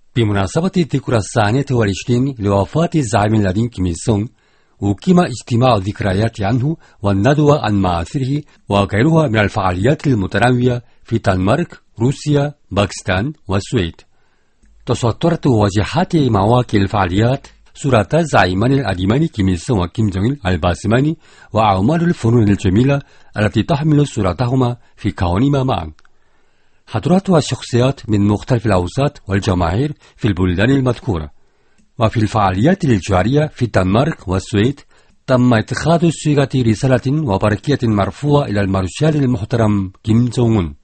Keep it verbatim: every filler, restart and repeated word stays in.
بمناسبة الذكرى الثانية والعشرين لوفاة الزعيم اللدين كيم إل سونغ، أقيم اجتماع الذكريات عنه والندوة عن مآثره وغيرها من الفعاليات المتنوعة في دنمارك، روسيا، باكستان والسويد. تسترت واجهات مواقع الفعاليات صورة الزعيمان القديمان كيم إل سونغ وكيم جونغ إل الباسمان وأعمال الفنون الجميلة التي تحمل صورتهما في كونهما معا. حضرتها الشخصيات من مختلف الأوساط والجماهير في البلدان المذكورة. وفي الفعاليات الجارية في الدنمارك والسويد تم اتخاذ صيغة رسالة وبركية مرفوعة إلى المارشال المحترم كيم جونغ أون.